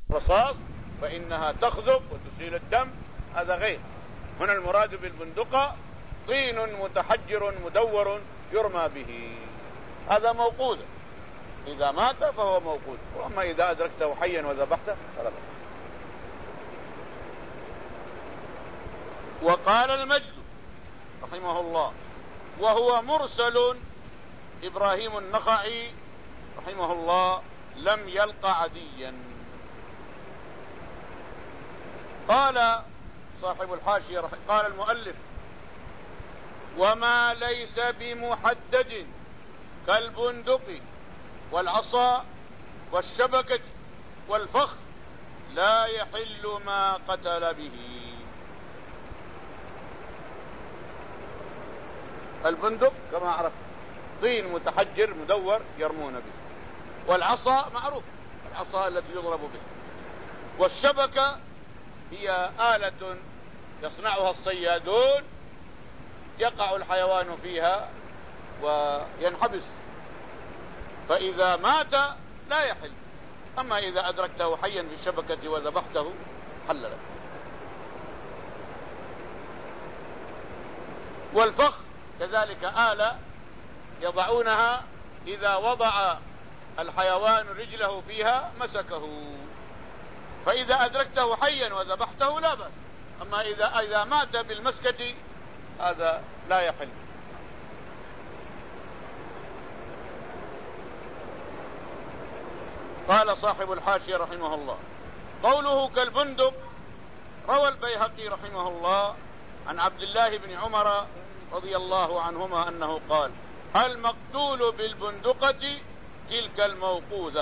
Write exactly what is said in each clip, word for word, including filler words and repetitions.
الرصاص فإنها تخزق وتسيل الدم، هذا غير. هنا المراد بالبندقة طين متحجر مدور يرمى به، هذا موقوذ، إذا مات فهو موقوذ، وأما إذا أدركته حيا وذبحته فلا بأس. وقال المجد رحمه الله وهو مرسل إبراهيم النخعي رحمه الله لم يلق عديا. قال صاحب الحاشية قال المؤلف وما ليس بمحدد كالبندق والعصا والشبكة والفخ لا يحل ما قتل به. البندق كما عرفت طين متحجر مدور يرمون به، والعصا معروف العصا التي يضرب به، والشبكة هي آلة يصنعها الصيادون يقع الحيوان فيها وينحبس، فإذا مات لا يحل، أما إذا أدركته حيا في الشبكة وذبحته حل له. والفخ كذلك آلة يضعونها إذا وضع الحيوان رجله فيها مسكه، فإذا أدركته حيا وذبحته لا بأس، أما إذا إذا مات بالمسكة هذا لا يحل. قال صاحب الحاشية رحمه الله قوله كالبندق روى البيهقي رحمه الله عن عبد الله بن عمر رضي الله عنهما أنه قال المقتول بالبندقة تلك الموقوذة.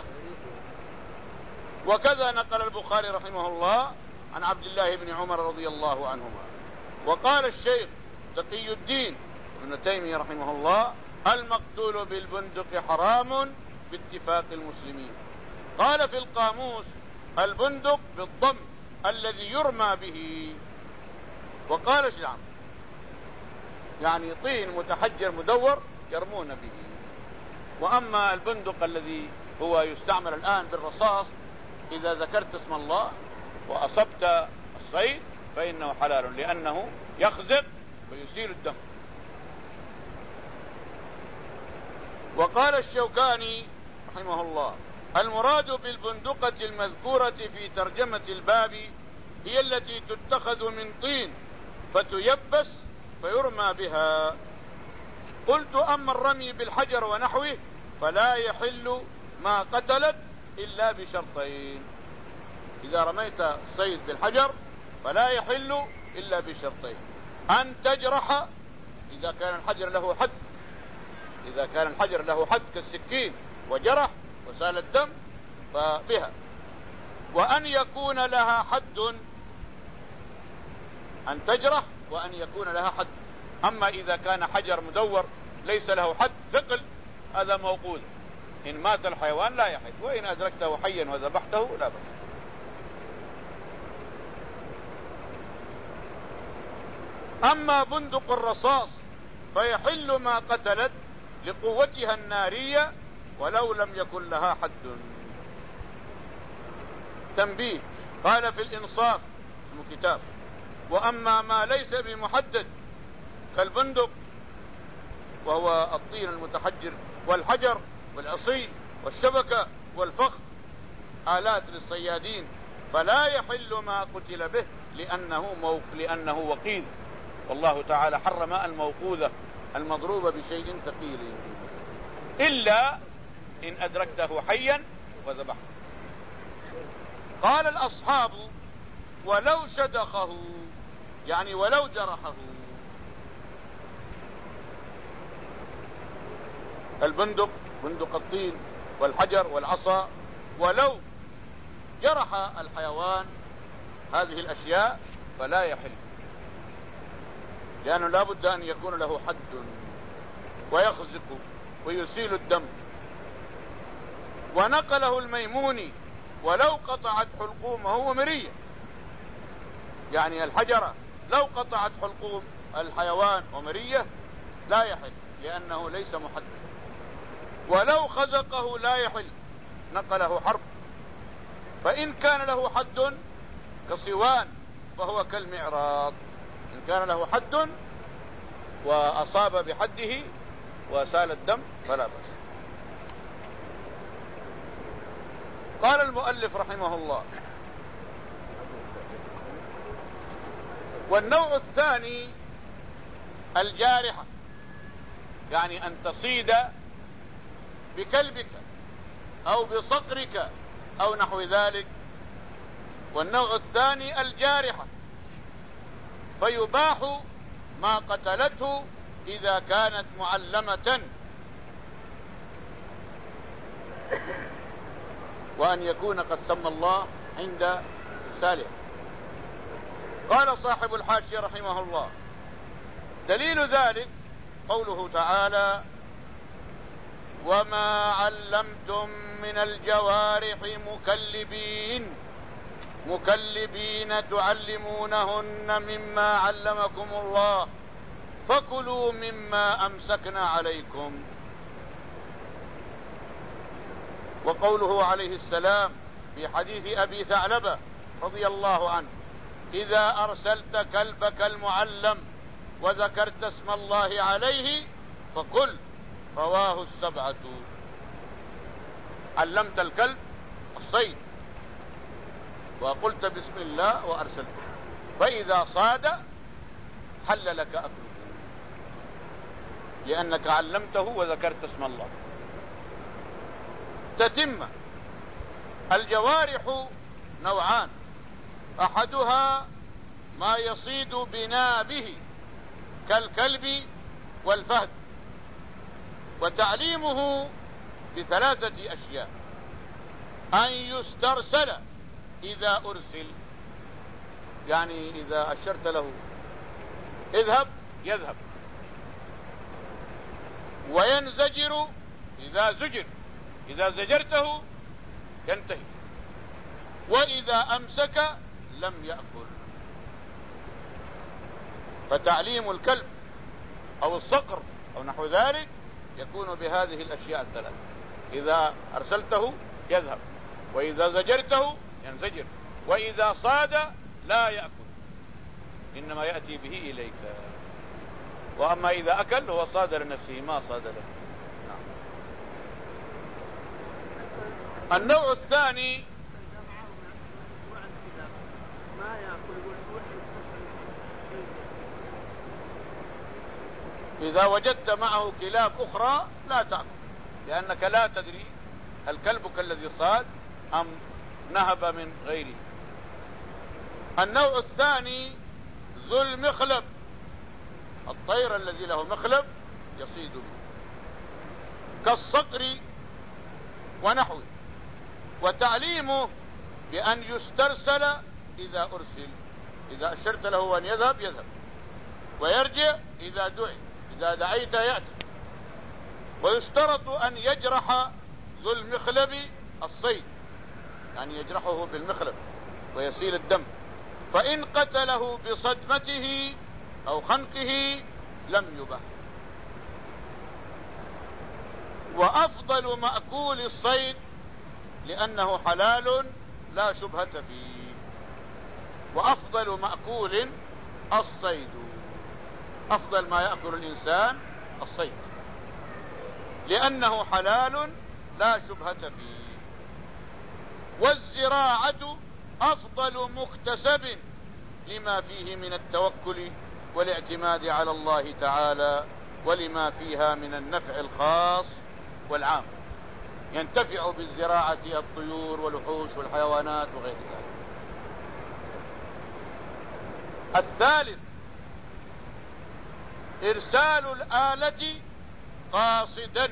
وكذا نقل البخاري رحمه الله عن عبد الله بن عمر رضي الله عنهما. وقال الشيخ تقي الدين ابن تيمية رحمه الله المقتول بالبندق حرام باتفاق المسلمين. قال في القاموس البندق بالضم الذي يرمى به. وقال شعب يعني طين متحجر مدور يرمون به. وأما البندق الذي هو يستعمل الآن بالرصاص إذا ذكرت اسم الله وأصبت الصيد فإنه حلال لأنه يخزق ويسيل الدم. وقال الشوكاني رحمه الله المراد بالبندقة المذكورة في ترجمة الباب هي التي تتخذ من طين فتيبس فيرمى بها. قلت أما الرمي بالحجر ونحوه فلا يحل ما قتلت إلا بشرطين. إذا رميت الصيد بالحجر فلا يحل إلا بشرطين: أن تجرح إذا كان الحجر له حد، إذا كان الحجر له حد كالسكين وجرح وسال الدم فبها، وأن يكون لها حد، أن تجرح وأن يكون لها حد. أما إذا كان حجر مدور ليس له حد ثقل هذا موقوذ، إن مات الحيوان لا يحل، وإن أدركته حيا وذبحته لا بأس. أما بندق الرصاص فيحل ما قتلت لقوتها النارية ولو لم يكن لها حد. تنبيه: قال في الإنصاف اسم كتاب: وأما ما ليس بمحدد كالبندق وهو الطين المتحجر والحجر والعصي والشبكة والفخ آلات للصيادين فلا يحل ما قتل به لأنه, موق... لأنه وقيد، والله تعالى حرم الموقوذة المضروبة بشيء ثقيل إلا إن أدركته حيا وذبحه. قال الأصحاب: ولو شدخه، يعني ولو جرحه. البندق بندق الطين والحجر والعصا ولو جرح الحيوان هذه الأشياء فلا يحل، لأنه لا بد أن يكون له حد ويخزق ويسيل الدم. ونقله الميموني: ولو قطعت حلقومه ومرية، يعني الحجرة لو قطعت حلقوم الحيوان ومرية لا يحل لأنه ليس محدد. ولو خزقه لا يحل، نقله حرب. فإن كان له حد كصوان فهو كالمعراض، إن كان له حد وأصاب بحده وسال الدم فلا بأس. قال المؤلف رحمه الله: والنوع الثاني الجارحة، يعني أن تصيد بكلبك أو بصقرك أو نحو ذلك. والنوع الثاني الجارحة، فيباح ما قتلته إذا كانت معلمة، وأن يكون قد سمى الله عند إرسالها. قال صاحب الحاشية رحمه الله: دليل ذلك قوله تعالى: وما علمتم من الجوارح مكلبين مكلبين تعلمونهن مما علمكم الله فكلوا مما أمسكنا عليكم. وقوله عليه السلام في حديث أبي ثعلبة رضي الله عنه: إذا أرسلت كلبك المعلم وذكرت اسم الله عليه فكل. رواه السبعة. علمت الكلب الصيد وقلت بسم الله وأرسلته، فإذا صاد حل لك أكله، لأنك علمته وذكرت اسم الله. تتمة. الجوارح نوعان: أحدها ما يصيد بنابه كالكلب والفهد، وتعليمه بثلاثة أشياء: أن يسترسل إذا أرسل، يعني إذا أشرت له اذهب يذهب، وينزجر إذا زجر، إذا زجرته ينتهي، وإذا أمسك لم يأكل. فتعليم الكلب أو الصقر أو نحو ذلك يكون بهذه الأشياء الثلاث: إذا أرسلته يذهب، وإذا زجرته ينزجر، وإذا صاد لا يأكل، إنما يأتي به إليك. وأما إذا أكل هو صاد لنفسه ما صاد له. نعم. النوع الثاني إذا وجدت معه كلاب أخرى لا تأكل، لأنك لا تدري هل كلبك الذي صاد أم نهب من غيره. النوع الثاني ذو المخلب، الطير الذي له مخلب يصيد به كالصقر ونحوه. وتعليمه بأن يسترسل إذا أرسل، إذا أشرت له أن يذهب يذهب، ويرجع إذا دعي، إذا دعيت يأتي. ويشترط أن يجرح ذو المخلب الصيد، يعني يجرحه بالمخلب ويسيل الدم، فإن قتله بصدمته أو خنقه لم يبح. وأفضل مأكول الصيد لأنه حلال لا شبهة فيه. وأفضل مأكول الصيد، أفضل ما يأكل الإنسان الصيد لأنه حلال لا شبهة فيه. والزراعة أفضل مكتسب لما فيه من التوكل والاعتماد على الله تعالى، ولما فيها من النفع الخاص والعام. ينتفع بالزراعة الطيور والوحوش والحيوانات وغير ذلك. الثالث إرسال الآلة قاصدا.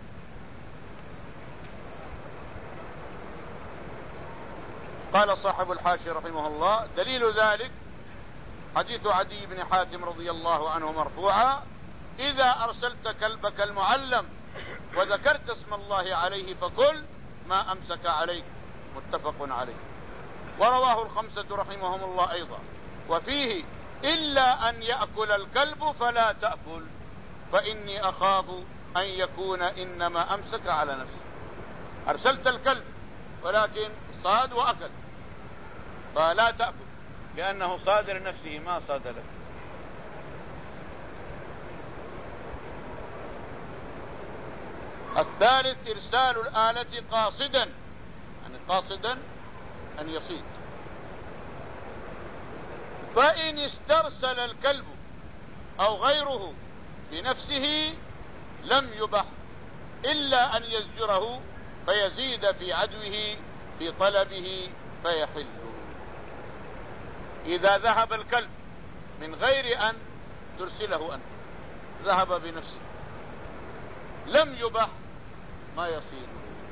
قال صاحب الحاشية رحمه الله: دليل ذلك حديث عدي بن حاتم رضي الله عنه مرفوعا: إذا أرسلت كلبك المعلم وذكرت اسم الله عليه فكل ما أمسك عليك. متفق عليه. ورواه الخمسة رحمهم الله أيضا. وفيه: إلا أن يأكل الكلب فلا تأكل فإني أخاف أن يكون إنما أمسك على نفسه. أرسلت الكلب ولكن صاد وأكل، فلا تأكل لأنه صاد لنفسه ما صاد لك. الثالث إرسال الآلة قاصدا، يعني قاصدا أن يصيد. فإن استرسل الكلب أو غيره بنفسه لم يبح إلا أن يزجره فيزيد في عدوه في طلبه فيحل. إذا ذهب الكلب من غير أن ترسله أنت، ذهب بنفسه، لم يبح ما يصيد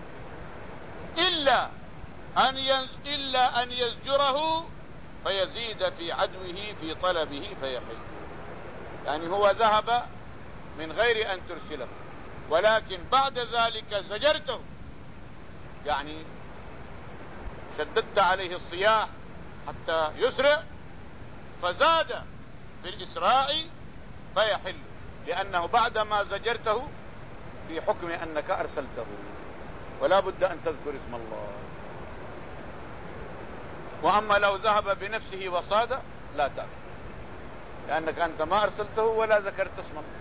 إلا أن إلا أن يزجره فيزيد في عدوه في طلبه فيحل. يعني هو ذهب من غير أن ترسله، ولكن بعد ذلك زجرته، يعني شددت عليه الصياح حتى يسرع فزاد في الإسراع فيحل، لأنه بعدما زجرته في حكم أنك أرسلته، ولا بد أن تذكر اسم الله. وأما لو ذهب بنفسه وصاد لا تأكل، لأنك أنت ما أرسلته ولا ذكرت اسم الله.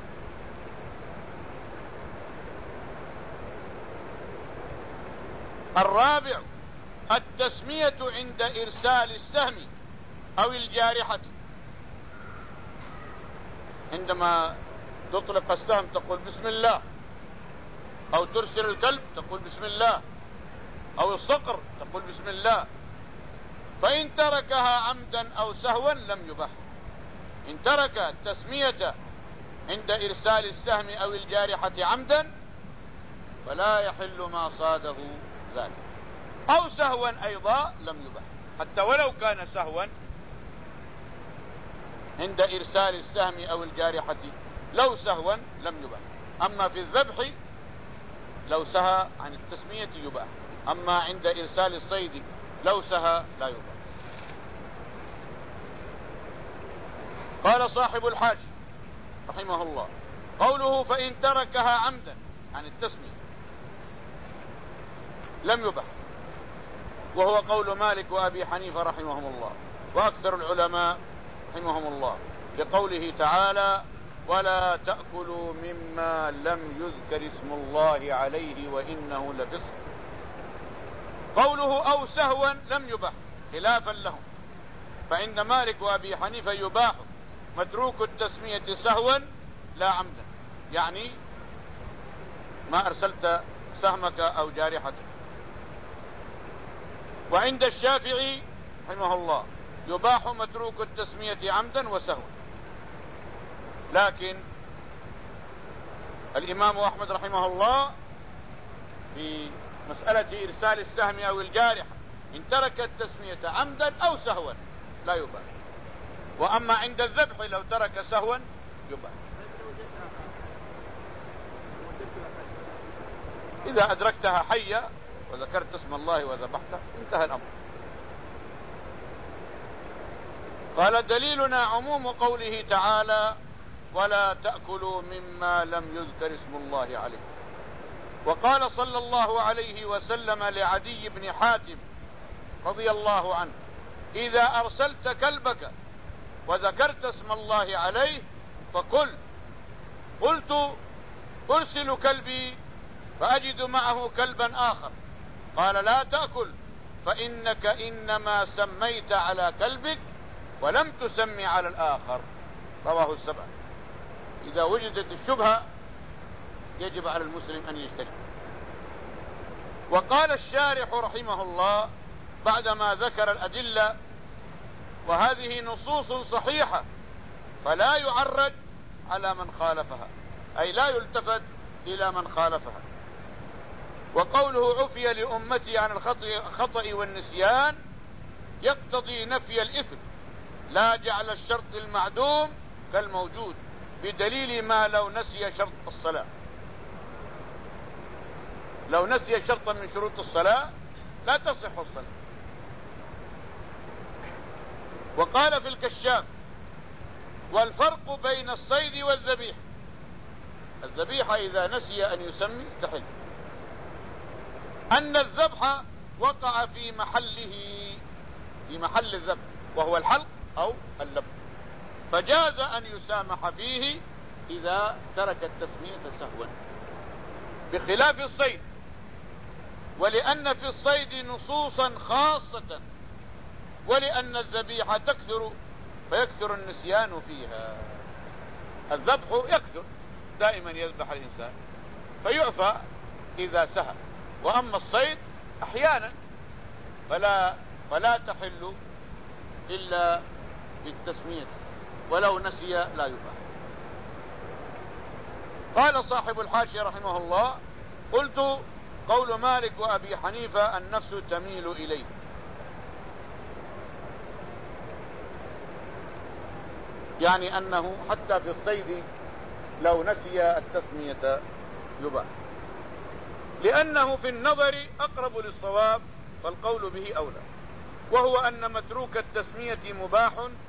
الرابع التسمية عند إرسال السهم أو الجارحة. عندما تطلق السهم تقول بسم الله، أو ترسل الكلب تقول بسم الله، أو الصقر تقول بسم الله. فإن تركها عمدا أو سهوا لم يبح. إن ترك التسمية عند إرسال السهم أو الجارحة عمدا فلا يحل ما صاده ذلك، أو سهوا أيضا لم يبح، حتى ولو كان سهوا عند إرسال السهم أو الجارحة، لو سهوا لم يبح. أما في الذبح لو سهى عن التسمية يباح، أما عند إرسال الصيد لو سهى لا يباح. قال صاحب الحاشي رحمه الله قوله فإن تركها عمدا عن التسمية لم يبح، وهو قول مالك وأبي حنيفة رحمهم الله وأكثر العلماء رحمهم الله، لقوله تعالى ولا تأكلوا مما لم يذكر اسم الله عليه وإنه لفسق. قوله أو سهوا لم يبح خلافا لهم، فعند مالك وأبي حنيفة يباح متروك التسمية سهوا لا عمدا، يعني ما أرسلت سهمك أو جارحتك. وعند الشافعي رحمه الله يباح متروك التسمية عمدا وسهوا. لكن الإمام أحمد رحمه الله في مسألة إرسال السهم أو الجارحة إن ترك التسمية عمدا أو سهوا لا يباح، وأما عند الذبح لو ترك سهوا يباح. إذا أدركتها حية وذكرت اسم الله وذبحتها انتهى الأمر. قال دليلنا عموم قوله تعالى ولا تأكلوا مما لم يذكر اسم الله عليه. وقال صلى الله عليه وسلم لعدي بن حاتم رضي الله عنه إذا أرسلت كلبك وذكرت اسم الله عليه فكل. قلت أرسل كلبي فأجد معه كلبا آخر، قال لا تأكل فإنك إنما سميت على كلبك ولم تسمي على الآخر. رواه السبعة. إذا وجدت الشبهة يجب على المسلم أن يجتنب. وقال الشارح رحمه الله بعدما ذكر الأدلة وهذه نصوص صحيحة فلا يعرج على من خالفها، أي لا يلتفت إلى من خالفها. وقوله عفي لأمتي عن الخطأ والنسيان يقتضي نفي الإثم، لا جعل الشرط المعدوم كالموجود، بدليل ما لو نسي شرط الصلاة. لو نسي شرطا من شروط الصلاة لا تصح الصلاة. وقال في الكشاف والفرق بين الصيد والذبيح، الذبيحة إذا نسي أن يسمي تحل، أن الذبح وقع في محله، في محل الذبح، وهو الحلق أو اللب، فجاز أن يسامح فيه إذا ترك التسمية سهوا، بخلاف الصيد. ولأن في الصيد نصوصا خاصة، ولأن الذبيحة تكثر فيكثر النسيان فيها. الذبح يكثر، دائما يذبح الإنسان فيعفى إذا سهى، وأما الصيد أحيانا فلا, فلا تحل إلا بالتسمية، ولو نسي لا يباح. قال صاحب الحاشية رحمه الله: قلت: قول مالك وأبي حنيفة النفس تميل إليه. يعني أنه حتى في الصيد لو نسي التسمية يباح، لأنه في النظر أقرب للصواب، فالقول به أولى، وهو أن متروك التسمية مباح،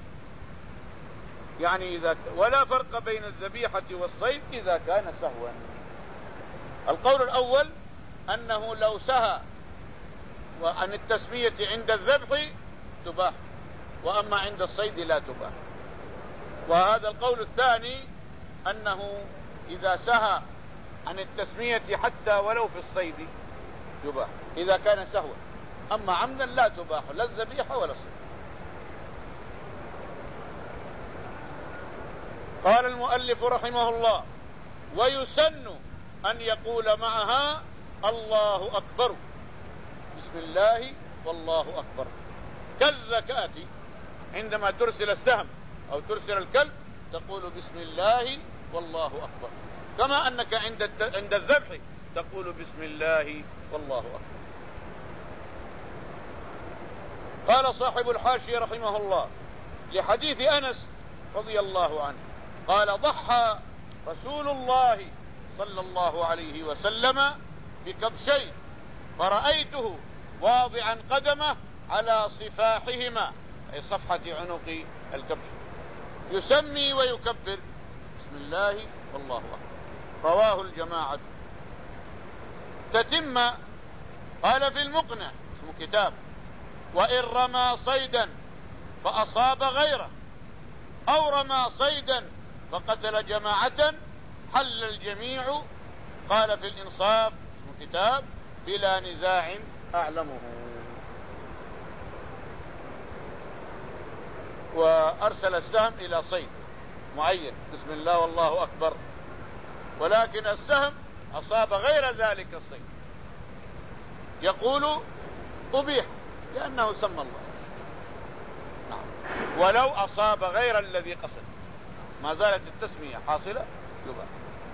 يعني إذا ولا فرق بين الذبيحة والصيد إذا كان سهوا. القول الأول أنه لو سهى وعن التسمية عند الذبح تباح، وأما عند الصيد لا تباح. وهذا القول الثاني أنه إذا سهى عن التسمية حتى ولو في الصيد يباح إذا كان سهوا، أما عمدا لا تباح لا الذبيحة ولا الصيد. قال المؤلف رحمه الله: ويسن أن يقول معها الله أكبر، بسم الله والله أكبر، كالزكاة عندما ترسل السهم أو ترسل الكلب تقول بسم الله والله أكبر، كما أنك عند عند الذبح تقول بسم الله والله أكبر. قال صاحب الحاشية رحمه الله: لحديث أنس رضي الله عنه قال: ضحى رسول الله صلى الله عليه وسلم بكبشين، فرأيته واضعا قدمه على صفاحهما، أي صفحة عنق الكبش، يسمي ويكبر بسم الله والله أكبر. رواه الجماعة. تتم. قال في المقنع، اسمه كتاب: وإن رمى صيدا فأصاب غيره، أو رمى صيدا فقتل جماعة حل الجميع. قال في الإنصاف، اسمه كتاب: بلا نزاع أعلمه. وأرسل السهم إلى صيد معين بسم الله والله أكبر، ولكن السهم أصاب غير ذلك الصيد، يقول أبيح لأنه سمى الله. نعم. ولو أصاب غير الذي قصد ما زالت التسمية حاصلة يباح.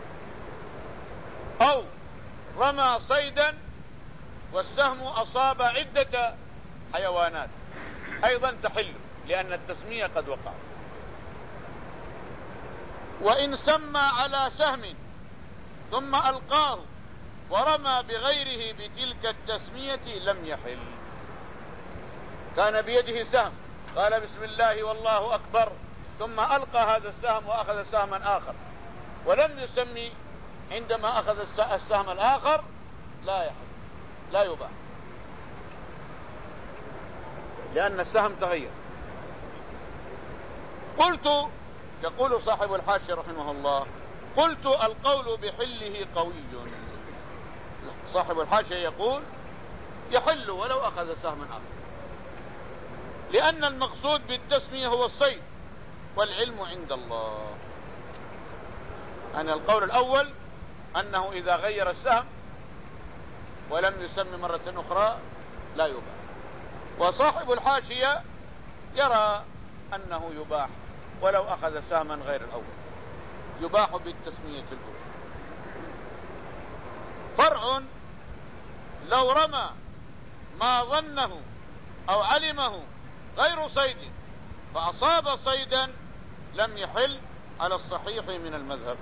أو رمى صيدا والسهم أصاب عدة حيوانات أيضا تحل، لأن التسمية قد وقع. وإن سمى على سهم ثم ألقاه ورمى بغيره بتلك التسمية لم يحل. كان بيده سهم قال بسم الله والله أكبر، ثم ألقى هذا السهم وأخذ سهما آخر ولم يسمي عندما أخذ السهم الآخر، لا يحل، لا يباح، لأن السهم تغير. قلت، يقول صاحب الحاشية رحمه الله: قلت القول بحله قوي. صاحب الحاشية يقول يحل ولو أخذ سهما آخر، لأن المقصود بالتسمية هو الصيد، والعلم عند الله. أن القول الأول أنه إذا غير السهم ولم يسمي مرة أخرى لا يباح، وصاحب الحاشية يرى أنه يباح ولو أخذ سهما غير الأول، يباح بالتسمية الأولى. فرع: لو رمى ما ظنه أو علمه غير صيد فأصاب صيدا لم يحل على الصحيح من المذهب.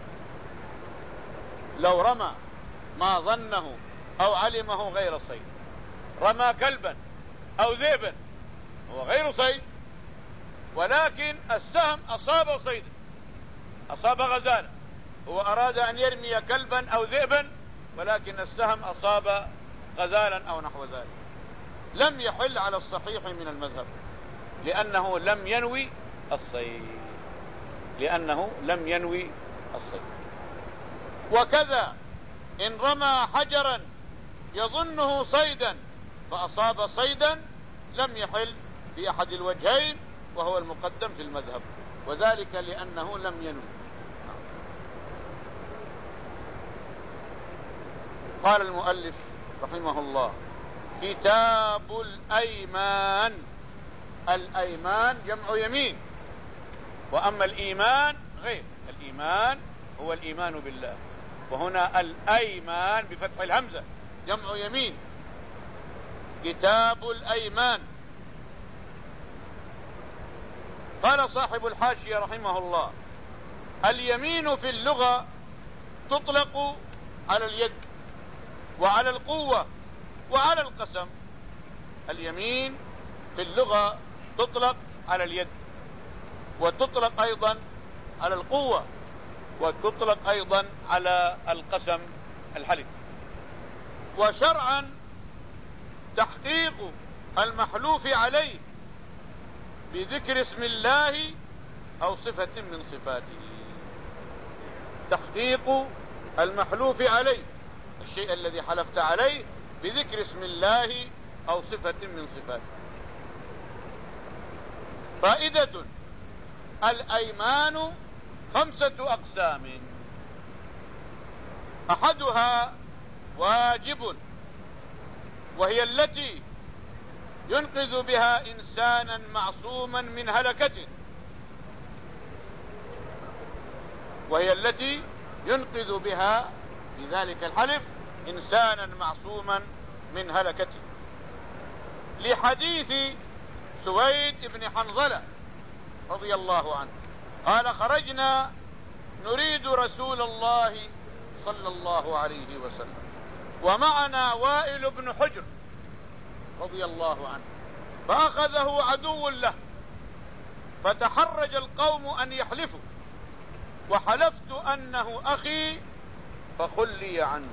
لو رمى ما ظنه أو علمه غير صيد، رمى كلبا أو ذئبا، هو غير صيد، ولكن السهم أصاب صيدا، أصاب غزالا، هو أراد أن يرمي كلبا أو ذئبا ولكن السهم أصاب غزالا أو نحو ذلك، لم يحل على الصحيح من المذهب، لأنه لم ينوي الصيد، لأنه لم ينوي الصيد. وكذا إن رمى حجرا يظنه صيدا فأصاب صيدا لم يحل في أحد الوجهين، وهو المقدم في المذهب، وذلك لأنه لم ينوي. قال المؤلف رحمه الله: كتاب الأيمان. الأيمان جمع يمين، وأما الإيمان غير. الإيمان هو الإيمان بالله، وهنا الأيمان بفتح الهمزة جمع يمين. كتاب الأيمان. قال صاحب الحاشية رحمه الله: اليمين في اللغة تطلق على اليد وعلى القوة وعلى القسم. اليمين في اللغة تطلق على اليد، وتطلق أيضا على القوة، وتطلق أيضا على القسم الحلف. وشرعا تحقيق المحلوف عليه بذكر اسم الله أو صفة من صفاته. تحقيق المحلوف عليه، الشيء الذي حلفت عليه، بذكر اسم الله أو صفة من صفاته. فائدة: الأيمان خمسة أقسام، أحدها واجب، وهي التي ينقذ بها إنسانا معصوما من هلكة، وهي التي ينقذ بها في ذلك الحلف إنسانا معصوما من هلكة، لحديث سويد بن حنظلة رضي الله عنه قال: خرجنا نريد رسول الله صلى الله عليه وسلم، ومعنا وائل بن حجر رضي الله عنه، فأخذه عدو له، فتحرج القوم أن يحلفوا، وحلفت أنه أخي فخلي عنه.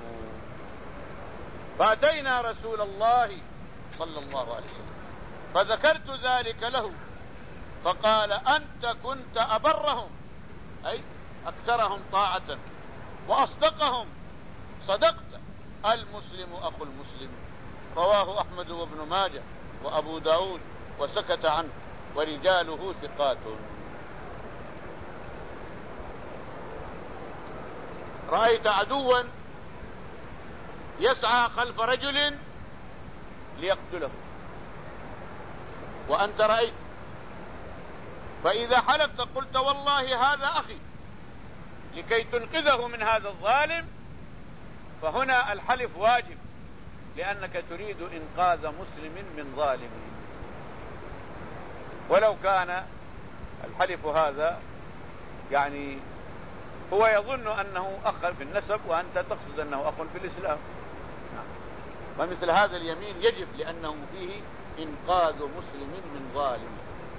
فأتينا رسول الله صلى الله عليه وسلم فذكرت ذلك له، فقال: أنت كنت أبرهم، أي أكثرهم طاعة وأصدقهم، صدقت، المسلم أخو المسلم. رواه أحمد وابن ماجه وأبو داود وسكت عنه، ورجاله ثقات. رأيت عدوا يسعى خلف رجل ليقتله، وأنت رأيت، فإذا حلفت قلت: والله هذا أخي، لكي تنقذه من هذا الظالم، فهنا الحلف واجب، لأنك تريد إنقاذ مسلم من ظالم، ولو كان الحلف هذا يعني هو يظن أنه أخ في النسب وأنت تقصد أنه أخ في الإسلام، فمثل هذا اليمين يجب، لأنه فيه إنقاذ مسلم من ظالم.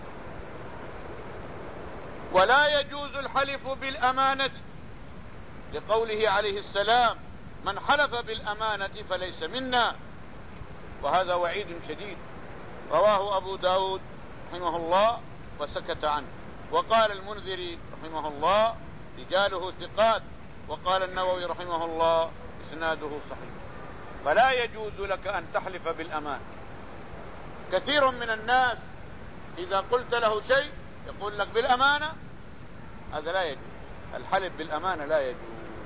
ولا يجوز الحلف بالأمانة، لقوله عليه السلام: من حلف بالأمانة فليس منا، وهذا وعيد شديد. رواه أبو داود رحمه الله وسكت عنه. وقال المنذري رحمه الله: رجاله ثقات. وقال النووي رحمه الله: إسناده صحيح. فلا يجوز لك أن تحلف بالأمانة. كثير من الناس إذا قلت له شيء يقول لك بالأمانة، هذا لا يجوز. الحلف بالأمانة لا يجوز.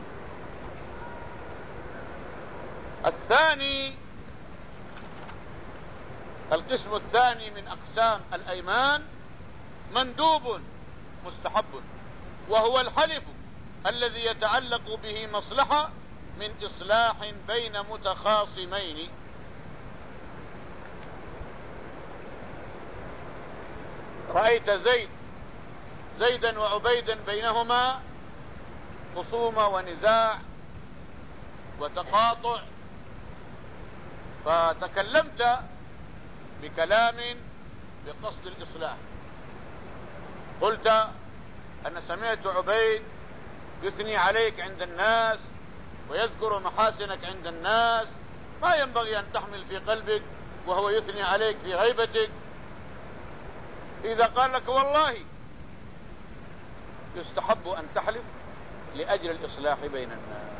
الثاني، القسم الثاني من أقسام الأيمان مندوب مستحب، وهو الحلف الذي يتعلق به مصلحة من إصلاح بين متخاصمين. رأيت زيد زيدا وعبيدا بينهما خصومة ونزاع وتقاطع، فتكلمت بكلام بقصد الإصلاح. قلت: أنا سمعت عبيد يثني عليك عند الناس ويذكر محاسنك عند الناس، ما ينبغي أن تحمل في قلبك وهو يثني عليك في غيبتك. إذا قال لك والله، يستحب أن تحلف لأجل الإصلاح بين الناس.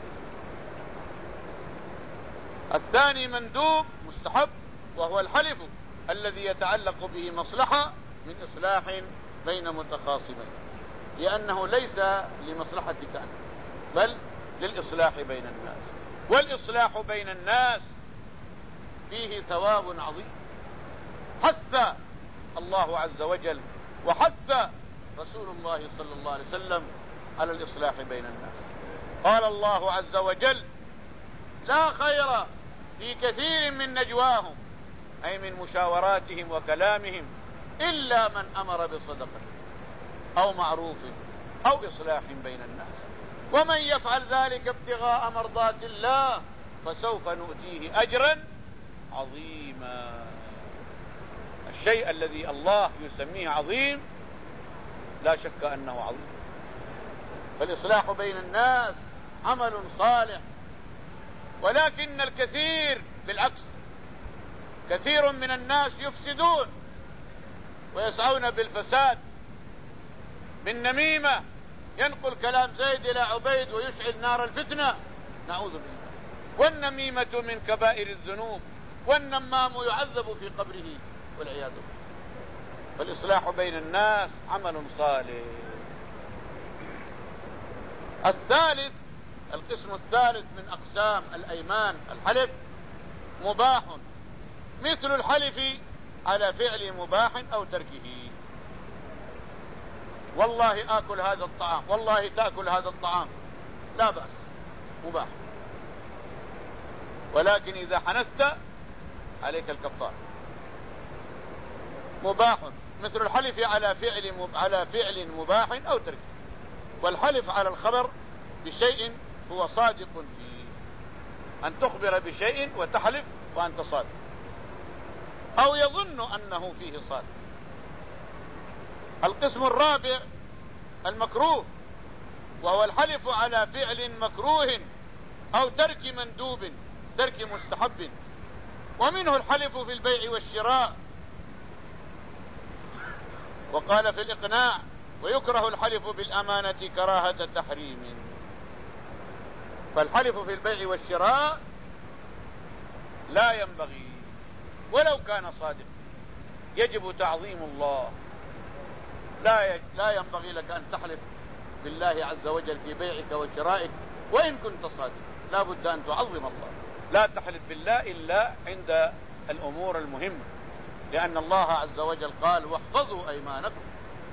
الثاني مندوب مستحب، وهو الحلف الذي يتعلق به مصلحة من إصلاح بين متخاصمين، لأنه ليس لمصلحتك أنت بل للإصلاح بين الناس. والإصلاح بين الناس فيه ثواب عظيم، حث الله عز وجل وحث رسول الله صلى الله عليه وسلم على الإصلاح بين الناس. قال الله عز وجل: لا خير في كثير من نجواهم، أي من مشاوراتهم وكلامهم، إلا من أمر بصدقة أو معروف أو إصلاح بين الناس، ومن يفعل ذلك ابتغاء مرضات الله فسوف نؤتيه أجرا عظيما. الشيء الذي الله يسميه عظيم لا شك أنه عظيم. فالإصلاح بين الناس عمل صالح، ولكن الكثير بالعكس، كثير من الناس يفسدون ويسعون بالفساد، بالنميمة، ينقل كلام زيد إلى عبيد ويشعل نار الفتنة، نعوذ بالله. والنميمة من كبائر الذنوب، والنمام يعذب في قبره والعياذ بالله. فالإصلاح بين الناس عمل صالح. الثالث، القسم الثالث من أقسام الأيمان الحلف مباح، مثل الحلف على فعل مباح أو تركه. والله آكل هذا الطعام، والله تأكل هذا الطعام، لا بأس، مباح. ولكن إذا حنثت عليك الكفار. مباح مثل الحلف على فعل مب... على فعل مباح أو تركه. والحلف على الخبر بشيء هو صادق فيه، أن تخبر بشيء وتحلف وأنت صادق، أو يظن أنه فيه صادق. القسم الرابع المكروه، وهو الحلف على فعل مكروه أو ترك مندوب، ترك مستحب. ومنه الحلف في البيع والشراء، وقال في الإقناع: ويكره الحلف بالأمانة كراهة تحريم. فالحلف في البيع والشراء لا ينبغي ولو كان صادق، يجب تعظيم الله. لا لا ينبغي لك أن تحلف بالله عز وجل في بيعك وشرائك وإن كنت صادق، لا بد أن تعظم الله. لا تحلف بالله إلا عند الأمور المهمة، لأن الله عز وجل قال: واحفظوا أيمانكم.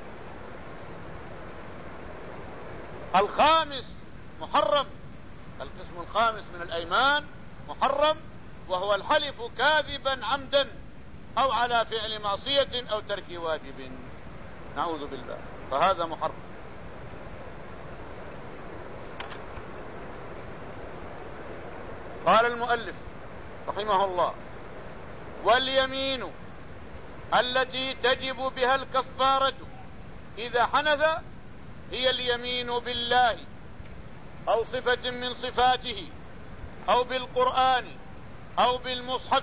الخامس محرم، القسم الخامس من الأيمان محرم، وهو الحلف كاذبا عمدا أو على فعل معصية أو ترك واجب، نعوذ بالله، فهذا محرم. قال المؤلف رحمه الله: واليمين التي تجب بها الكفارة إذا حنث هي اليمين بالله أو صفة من صفاته أو بالقرآن أو بالمصحف،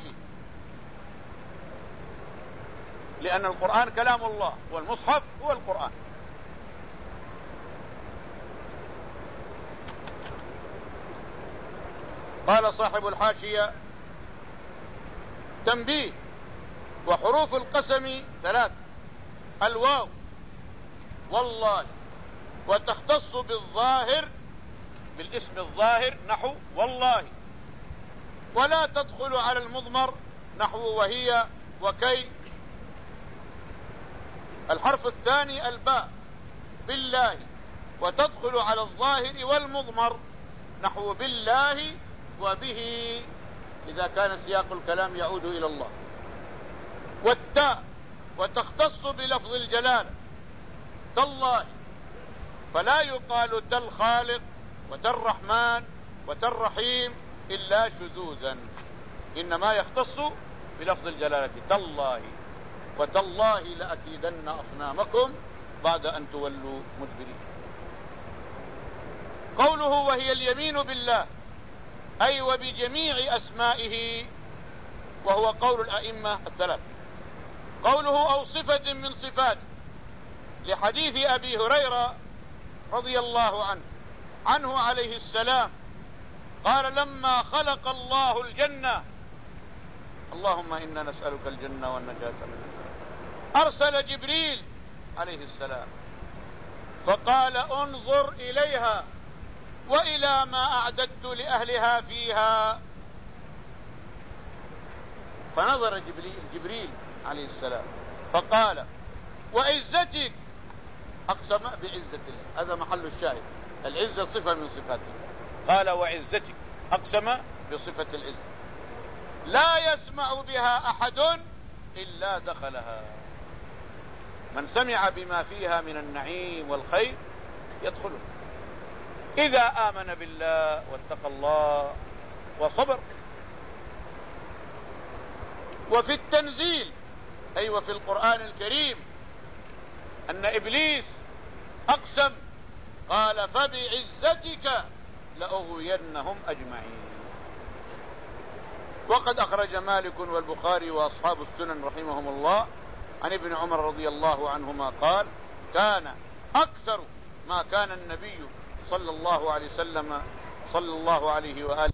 لأن القرآن كلام الله والمصحف هو القرآن. قال صاحب الحاشية: تنبيه: وحروف القسم ثلاث: الواو والله، وتختص بالظاهر، بالاسم الظاهر نحو والله، ولا تدخل على المضمر نحو وهي وكي. الحرف الثاني الباء بالله، وتدخل على الظاهر والمضمر نحو بالله وبه إذا كان سياق الكلام يعود إلى الله. والتاء، وتختص بلفظ الجلالة تالله، فلا يقال تل خالق وتل رحمن وتل رحيم إلا شذوذا، إنما يختص بلفظ الجلالة تالله، وتالله لأكيدن أصنامكم بعد أن تولوا مدبرين. قوله وهي اليمين بالله، أي وبجميع أسمائه، وهو قول الأئمة الثلاث. قوله أو صفة من صفاته، لحديث أبي هريرة رضي الله عنه عنه عليه السلام قال لما خلق الله الجنة، اللهم إنا نسألك الجنة والنجاة من النار، أرسل جبريل عليه السلام فقال انظر إليها وإلى ما أعددت لأهلها فيها. فنظر جبريل, جبريل عليه السلام فقال وعزتك، أقسم بعزة الله، هذا محل الشاهد، العزة صفة من صفاته، قال وعزتك، أقسم بصفة العزة، لا يسمع بها أحد إلا دخلها. من سمع بما فيها من النعيم والخير يدخله إذا آمن بالله واتقى الله وصبر. وفي التنزيل أي وفي القرآن الكريم أن إبليس أقسم قال فبعزتك لأغوينهم أجمعين. وقد أخرج مالك والبخاري وأصحاب السنن رحمهم الله عن ابن عمر رضي الله عنهما قال كان أكثر ما كان النبي صلى الله عليه وسلم صلى الله عليه وآله